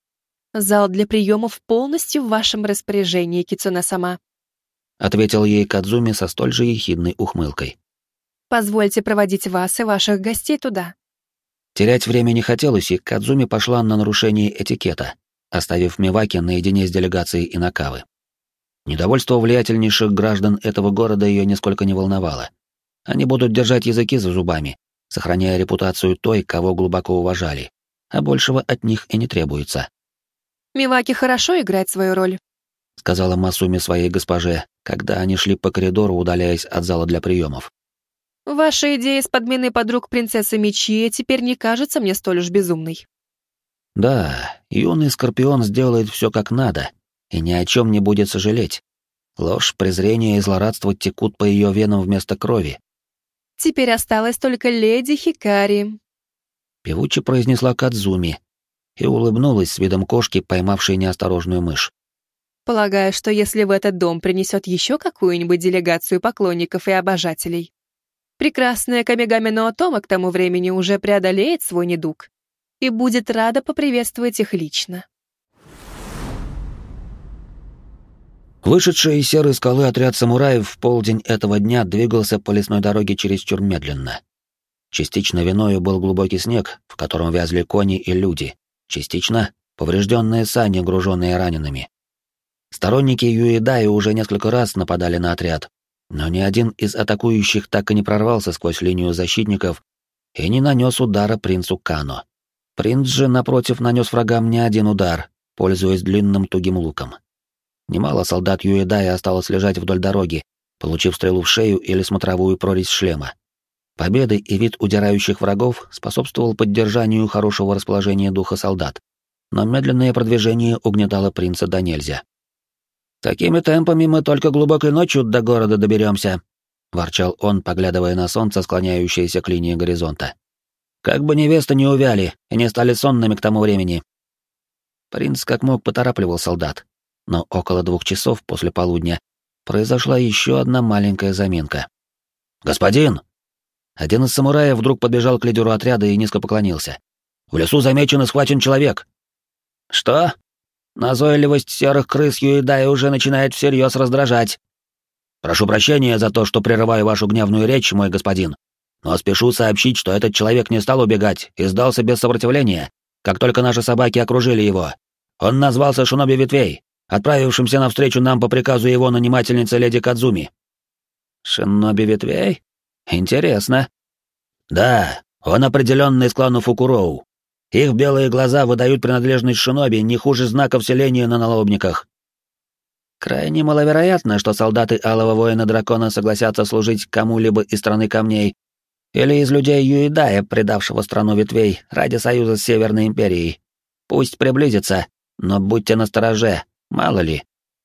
Зал для приемов полностью в вашем распоряжении, Кицуне-сама», — ответил ей Кадзуми со столь же ехидной ухмылкой. «Позвольте проводить вас и ваших гостей туда». Терять время не хотелось, и Кадзуми пошла на нарушение этикета, оставив Миваки наедине с делегацией Инакавы. Недовольство влиятельнейших граждан этого города ее нисколько не волновало. Они будут держать языки за зубами, сохраняя репутацию той, кого глубоко уважали, а большего от них и не требуется. «Миваки хорошо играет свою роль», — сказала Масуми своей госпоже, когда они шли по коридору, удаляясь от зала для приемов. «Ваша идея с подменой подруг принцессы Мичи теперь не кажется мне столь уж безумной». Да, юный Скорпион сделает все как надо и ни о чем не будет сожалеть. Ложь, презрение и злорадство текут по ее венам вместо крови. «Теперь осталась только леди Хикари», — певуче произнесла Кадзуми и улыбнулась с видом кошки, поймавшей неосторожную мышь. «Полагаю, что если в этот дом принесет еще какую-нибудь делегацию поклонников и обожателей, прекрасная Камигами но Отома к тому времени уже преодолеет свой недуг и будет рада поприветствовать их лично». Вышедший из серой скалы отряд самураев в полдень этого дня двигался по лесной дороге чересчур медленно. Частично виною был глубокий снег, в котором вязли кони и люди, частично — поврежденные сани, груженные ранеными. Сторонники Юэдаи уже несколько раз нападали на отряд, но ни один из атакующих так и не прорвался сквозь линию защитников и не нанес удара принцу Кано. Принц же, напротив, нанес врагам не один удар, пользуясь длинным тугим луком. Немало солдат Юэдаи осталось лежать вдоль дороги, получив стрелу в шею или смотровую прорезь шлема. Победы и вид удирающих врагов способствовал поддержанию хорошего расположения духа солдат, но медленное продвижение угнетало принца до нельзя. «Такими темпами мы только глубокой ночью до города доберемся», — ворчал он, поглядывая на солнце, склоняющееся к линии горизонта. «Как бы невесты не увяли и не стали сонными к тому времени». Принц как мог поторапливал солдат, но около 2 часов после полудня произошла еще одна маленькая заминка. «Господин!» Один из самураев вдруг подбежал к лидеру отряда и низко поклонился. «В лесу замечен и схвачен человек». «Что? Назойливость серых крыс Юэдаи уже начинает всерьез раздражать. Прошу прощения за то, что прерываю вашу гневную речь, мой господин, но спешу сообщить, что этот человек не стал убегать и сдался без сопротивления, как только наши собаки окружили его. Он назвался Шиноби Ветвей, отправившимся навстречу нам по приказу его нанимательницы леди Кадзуми». «Шиноби Ветвей? Интересно». «Да, он определенно из клана Фукуроу. Их белые глаза выдают принадлежность шиноби не хуже знаков селения на налобниках». «Крайне маловероятно, что солдаты Алого Воина-Дракона согласятся служить кому-либо из страны камней или из людей Юэдая, предавшего страну ветвей ради союза с Северной Империей. Пусть приблизится, но будьте настороже, мало ли».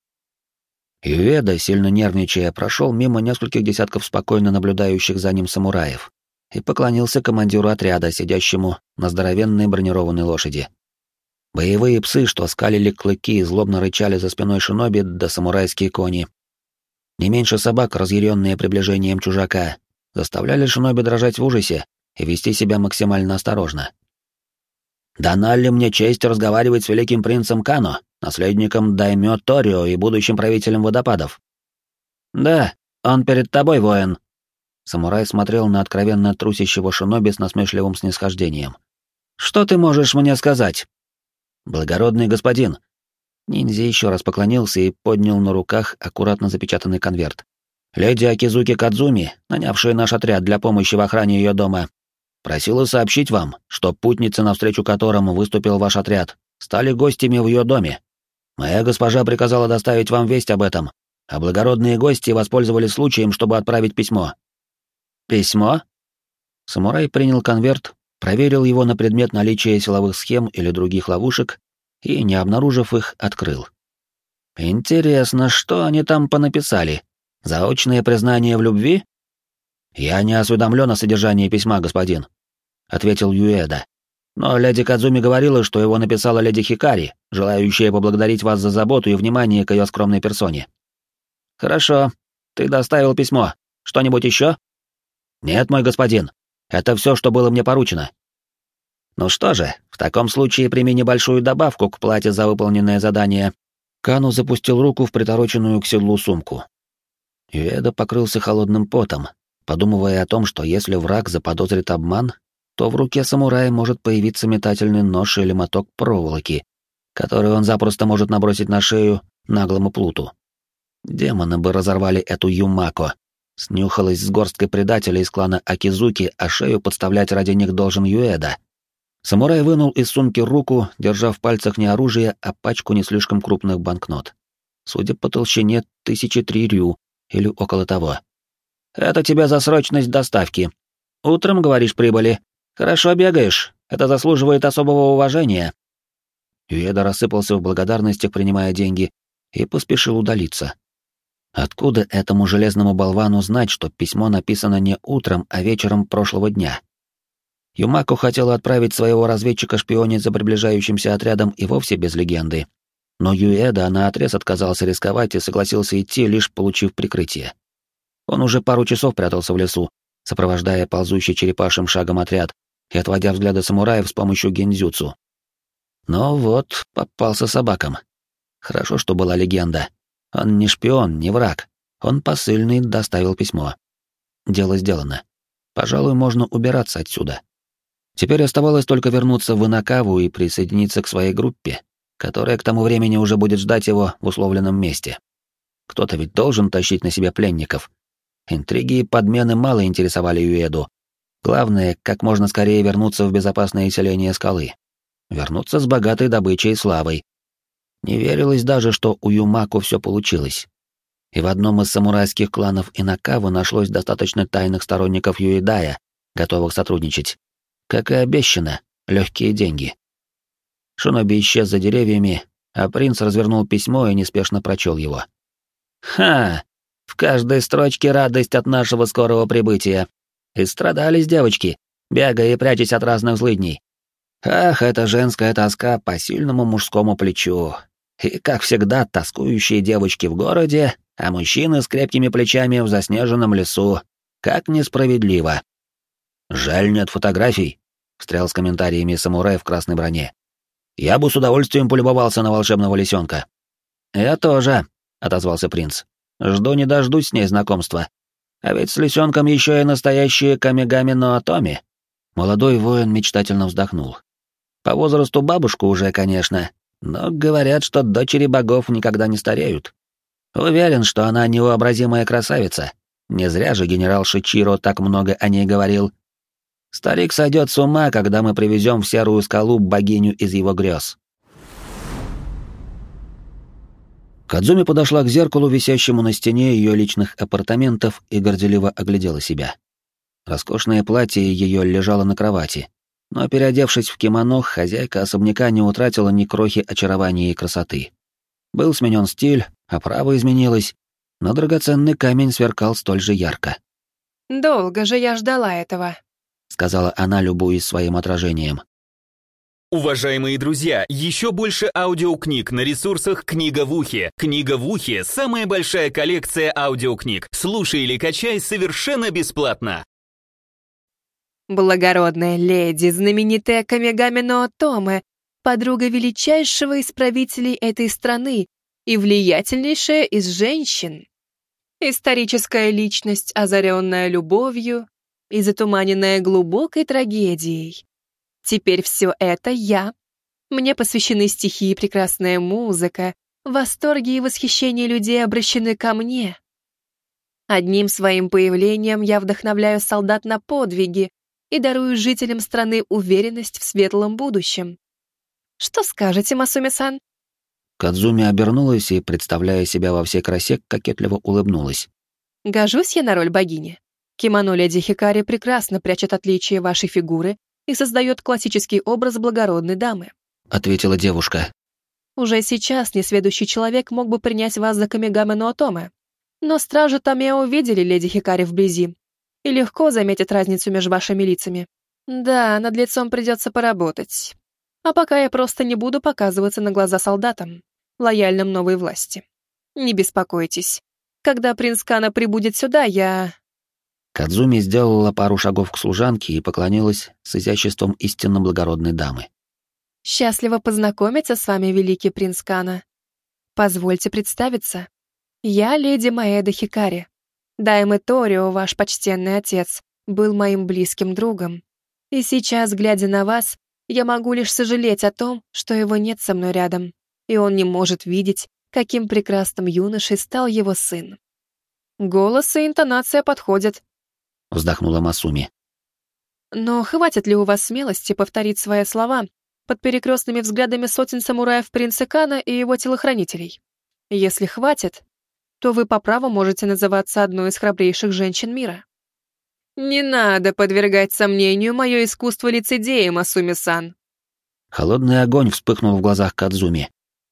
Юэда, сильно нервничая, прошел мимо нескольких десятков спокойно наблюдающих за ним самураев и поклонился командиру отряда, сидящему на здоровенной бронированной лошади. Боевые псы, что скалили клыки и злобно рычали за спиной шиноби, да самурайские кони. Не меньше собак, разъяренные приближением чужака, заставляли шиноби дрожать в ужасе и вести себя максимально осторожно. «Дана ли мне честь разговаривать с великим принцем Кано, наследником даймё Торио и будущим правителем водопадов?» «Да, он перед тобой, воин». Самурай смотрел на откровенно трусящего шиноби с насмешливым снисхождением. Что ты можешь мне сказать?» «Благородный господин». Ниндзя еще раз поклонился и поднял на руках аккуратно запечатанный конверт. «Леди Акизуки Кадзуми, нанявшая наш отряд для помощи в охране ее дома, просила сообщить вам, что путницы, навстречу которым выступил ваш отряд, стали гостями в ее доме. Моя госпожа приказала доставить вам весть об этом, а благородные гости воспользовались случаем, чтобы отправить письмо». «Письмо?» Самурай принял конверт, проверил его на предмет наличия силовых схем или других ловушек и, не обнаружив их, открыл. «Интересно, что они там понаписали? Заочное признание в любви?» «Я не осведомлен о содержании письма, господин», — ответил Юэда. «Но леди Кадзуми говорила, что его написала леди Хикари, желающая поблагодарить вас за заботу и внимание к ее скромной персоне». «Хорошо. Ты доставил письмо. Что-нибудь еще?» «Нет, мой господин. Это все, что было мне поручено». «Ну что же, в таком случае прими небольшую добавку к плате за выполненное задание». Кану запустил руку в притороченную к седлу сумку. Юэда покрылся холодным потом, подумывая о том, что если враг заподозрит обман, то в руке самурая может появиться метательный нож или моток проволоки, который он запросто может набросить на шею наглому плуту. Демоны бы разорвали эту Юмако. Снюхалась с горсткой предателей из клана Акизуки, а шею подставлять ради них должен Юэда. Самурай вынул из сумки руку, держа в пальцах не оружие, а пачку не слишком крупных банкнот. Судя по толщине, 1003 рю, или около того. «Это тебе за срочность доставки. Утром, говоришь, прибыли. Хорошо бегаешь. Это заслуживает особого уважения». Юэда рассыпался в благодарностях, принимая деньги, и поспешил удалиться. Откуда этому железному болвану знать, что письмо написано не утром, а вечером прошлого дня? Юмако хотела отправить своего разведчика шпионить за приближающимся отрядом и вовсе без легенды. Но Юэда наотрез отказался рисковать и согласился идти, лишь получив прикрытие. Он уже пару часов прятался в лесу, сопровождая ползущий черепашьим шагом отряд и отводя взгляды самураев с помощью гиндзюцу. Но вот попался собакам. Хорошо, что была легенда. Он не шпион, не враг. Он посыльный доставил письмо. Дело сделано. Пожалуй, можно убираться отсюда. Теперь оставалось только вернуться в Инакаву и присоединиться к своей группе, которая к тому времени уже будет ждать его в условленном месте. Кто-то ведь должен тащить на себя пленников. Интриги и подмены мало интересовали Юэду. Главное, как можно скорее вернуться в безопасное селение скалы. Вернуться с богатой добычей и славой. Не верилось даже, что у Юмако все получилось. И в одном из самурайских кланов Инакавы нашлось достаточно тайных сторонников Юэдая, готовых сотрудничать. Как и обещано, легкие деньги. Шиноби исчез за деревьями, а принц развернул письмо и неспешно прочел его. «Ха! В каждой строчке радость от нашего скорого прибытия. И страдались девочки, бегая и прячась от разных злыдней. Ах, это женская тоска по сильному мужскому плечу. И, как всегда, тоскующие девочки в городе, а мужчины с крепкими плечами в заснеженном лесу. Как несправедливо!» «Жаль, нет фотографий», — встрял с комментариями самурай в красной броне. «Я бы с удовольствием полюбовался на волшебного лисенка». «Я тоже», — отозвался принц. «Жду не дождусь с ней знакомства. А ведь с лисенком еще и настоящие камигами но атоми». Молодой воин мечтательно вздохнул. «По возрасту бабушку уже, конечно, но говорят, что дочери богов никогда не стареют. Уверен, что она невообразимая красавица. Не зря же генерал Шичиро так много о ней говорил. Старик сойдет с ума, когда мы привезем в Серую скалу богиню из его грез». Кадзуми подошла к зеркалу, висящему на стене ее личных апартаментов, и горделиво оглядела себя. Роскошное платье ее лежало на кровати, но, переодевшись в кимоно, хозяйка особняка не утратила ни крохи очарования и красоты. Был сменен стиль, оправа изменилась, но драгоценный камень сверкал столь же ярко. «Долго же я ждала этого», — сказала она, любуясь своим отражением. Уважаемые друзья, еще больше аудиокниг на ресурсах «Книга в ухе». «Книга в ухе» — самая большая коллекция аудиокниг. Слушай или качай совершенно бесплатно. «Благородная леди, знаменитая Камигами но Отоме, подруга величайшего из правителей этой страны и влиятельнейшая из женщин. Историческая личность, озаренная любовью и затуманенная глубокой трагедией. Теперь все это я. Мне посвящены стихи и прекрасная музыка, восторги и восхищение людей обращены ко мне. Одним своим появлением я вдохновляю солдат на подвиги и дарую жителям страны уверенность в светлом будущем. Что скажете, Масуми-сан? Кадзуми обернулась и, представляя себя во всей красе, кокетливо улыбнулась. Гожусь я на роль богини. Кимоно леди Хикари прекрасно прячет отличия вашей фигуры и создает классический образ благородной дамы. Ответила девушка. Уже сейчас несведущий человек мог бы принять вас за Камигаме но Отоме. Но стражи Томео увидели леди Хикари вблизи и легко заметят разницу между вашими лицами. Да, над лицом придется поработать. А пока я просто не буду показываться на глаза солдатам, лояльным новой власти. Не беспокойтесь. Когда принц Кана прибудет сюда, я... Кадзуми сделала пару шагов к служанке и поклонилась с изяществом истинно благородной дамы. Счастливо познакомиться с вами, великий принц Кана. Позвольте представиться. Я леди Маэда Хикари. Дайме Торио, ваш почтенный отец, был моим близким другом. И сейчас, глядя на вас, я могу лишь сожалеть о том, что его нет со мной рядом, и он не может видеть, каким прекрасным юношей стал его сын. Голос и интонация подходят. Вздохнула Масуми. Но хватит ли у вас смелости повторить свои слова под перекрестными взглядами сотен самураев принца Кана и его телохранителей? Если хватит, то вы по праву можете называться одной из храбрейших женщин мира. Не надо подвергать сомнению мое искусство лицедея, Масуми-сан. Холодный огонь вспыхнул в глазах Кадзуми.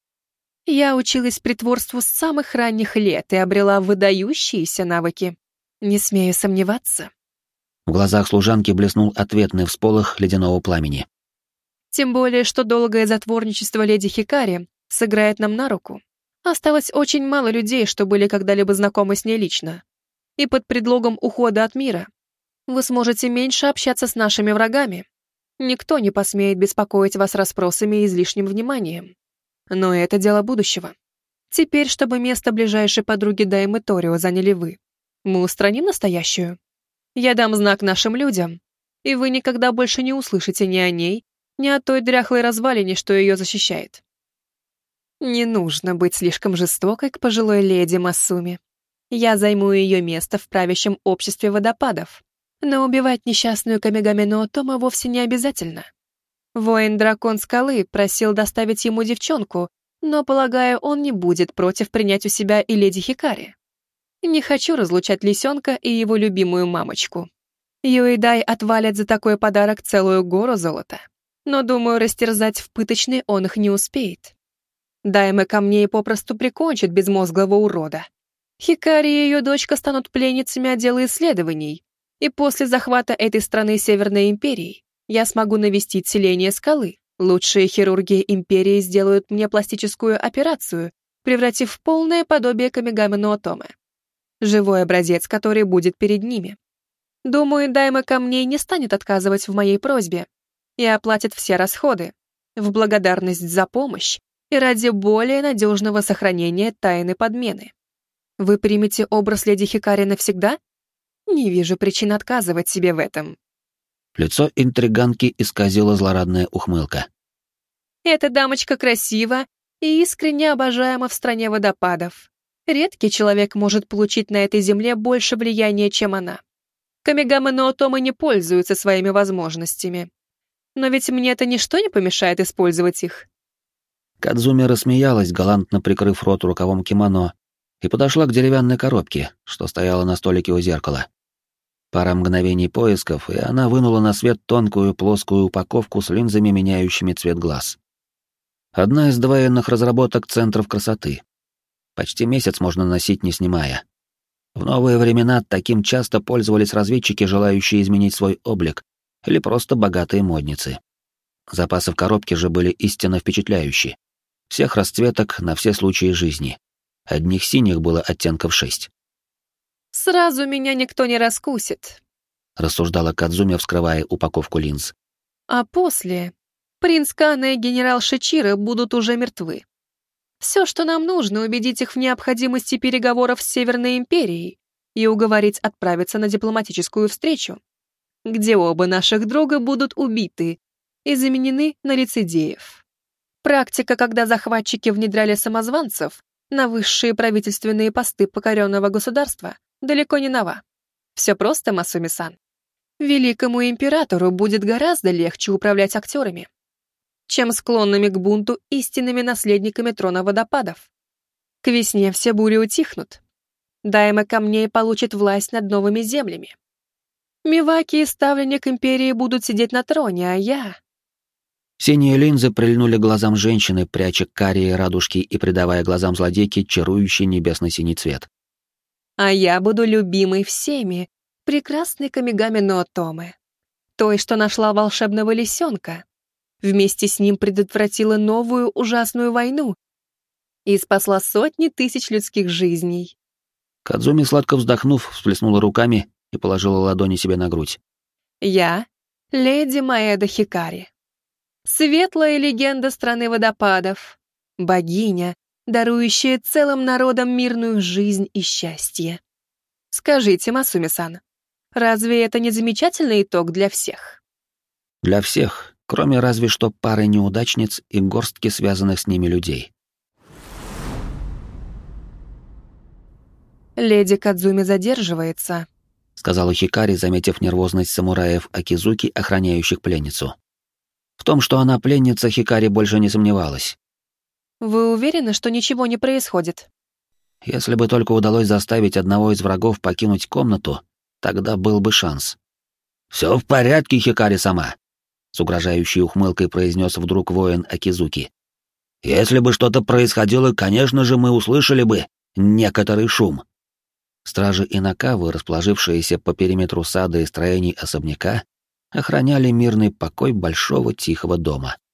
Я училась притворству с самых ранних лет и обрела выдающиеся навыки. Не смею сомневаться. В глазах служанки блеснул ответный всполох ледяного пламени. Тем более, что долгое затворничество леди Хикари сыграет нам на руку. Осталось очень мало людей, что были когда-либо знакомы с ней лично. И под предлогом ухода от мира вы сможете меньше общаться с нашими врагами. Никто не посмеет беспокоить вас расспросами и излишним вниманием. Но это дело будущего. Теперь, чтобы место ближайшей подруги Даймы Торио заняли вы, мы устраним настоящую. Я дам знак нашим людям, и вы никогда больше не услышите ни о ней, ни о той дряхлой развалине, что ее защищает. Не нужно быть слишком жестокой к пожилой леди Масуми. Я займу ее место в правящем обществе водопадов. Но убивать несчастную Камигаме но Отоме вовсе не обязательно. Воин-дракон Скалы просил доставить ему девчонку, но, полагаю, он не будет против принять у себя и леди Хикари. Не хочу разлучать лисенка и его любимую мамочку. Юэдай отвалит за такой подарок целую гору золота. Но, думаю, растерзать в пыточной он их не успеет. Дайме камней попросту прикончит безмозглого урода. Хикари и ее дочка станут пленницами отдела исследований, и после захвата этой страны Северной Империи я смогу навестить селение Скалы. Лучшие хирурги Империи сделают мне пластическую операцию, превратив в полное подобие Камигаме но Отоме. Живой образец, который будет перед ними. Думаю, Дайме камней не станет отказывать в моей просьбе и оплатит все расходы в благодарность за помощь и ради более надежного сохранения тайны подмены. Вы примете образ леди Хикари навсегда? Не вижу причин отказывать себе в этом. Лицо интриганки исказила злорадная ухмылка. Эта дамочка красива и искренне обожаема в стране водопадов. Редкий человек может получить на этой земле больше влияния, чем она. Камигаме но Отоме не пользуются своими возможностями. Но ведь мне это ничто не помешает использовать их. Кадзуми рассмеялась, галантно прикрыв рот рукавом кимоно, и подошла к деревянной коробке, что стояла на столике у зеркала. Пара мгновений поисков, и она вынула на свет тонкую плоскую упаковку с линзами, меняющими цвет глаз. Одна из довоенных разработок центров красоты. Почти месяц можно носить, не снимая. В новые времена таким часто пользовались разведчики, желающие изменить свой облик, или просто богатые модницы. Запасы в коробке же были истинно впечатляющие. Всех расцветок на все случаи жизни. Одних синих было оттенков 6. «Сразу меня никто не раскусит», — рассуждала Кадзуми, вскрывая упаковку линз. «А после принц Кана и генерал Шичиро будут уже мертвы. Все, что нам нужно, убедить их в необходимости переговоров с Северной Империей и уговорить отправиться на дипломатическую встречу, где оба наших друга будут убиты, и заменены на лицедеев. Практика, когда захватчики внедряли самозванцев на высшие правительственные посты покоренного государства, далеко не нова. Все просто, Масуми-сан. Великому императору будет гораздо легче управлять актерами, чем склонными к бунту истинными наследниками трона водопадов. К весне все бури утихнут. Дайма камней получит власть над новыми землями. Миваки и ставленник империи будут сидеть на троне, а я... Синие линзы прильнули глазам женщины, пряча карие радужки и придавая глазам злодейки чарующий небесно-синий цвет. А я буду любимой всеми, прекрасной Камигами Ноотоме, той, что нашла волшебного лисенка, вместе с ним предотвратила новую ужасную войну и спасла сотни тысяч людских жизней. Кадзуми, сладко вздохнув, всплеснула руками и положила ладони себе на грудь. Я — леди Маэда Хикари. Светлая легенда страны водопадов, богиня, дарующая целым народам мирную жизнь и счастье. Скажите, Масуми-сан, разве это не замечательный итог для всех? Для всех, кроме разве что пары неудачниц и горстки связанных с ними людей. «Леди Кадзуми задерживается», — сказала Хикари, заметив нервозность самураев Акизуки, охраняющих пленницу. В том, что она пленница, Хикари больше не сомневалась. «Вы уверены, что ничего не происходит?» Если бы только удалось заставить одного из врагов покинуть комнату, тогда был бы шанс. «Все в порядке, Хикари-сама», — с угрожающей ухмылкой произнес вдруг воин Акизуки. «Если бы что-то происходило, конечно же, мы услышали бы некоторый шум». Стражи Инакавы, расположившиеся по периметру сада и строений особняка, охраняли мирный покой большого тихого дома.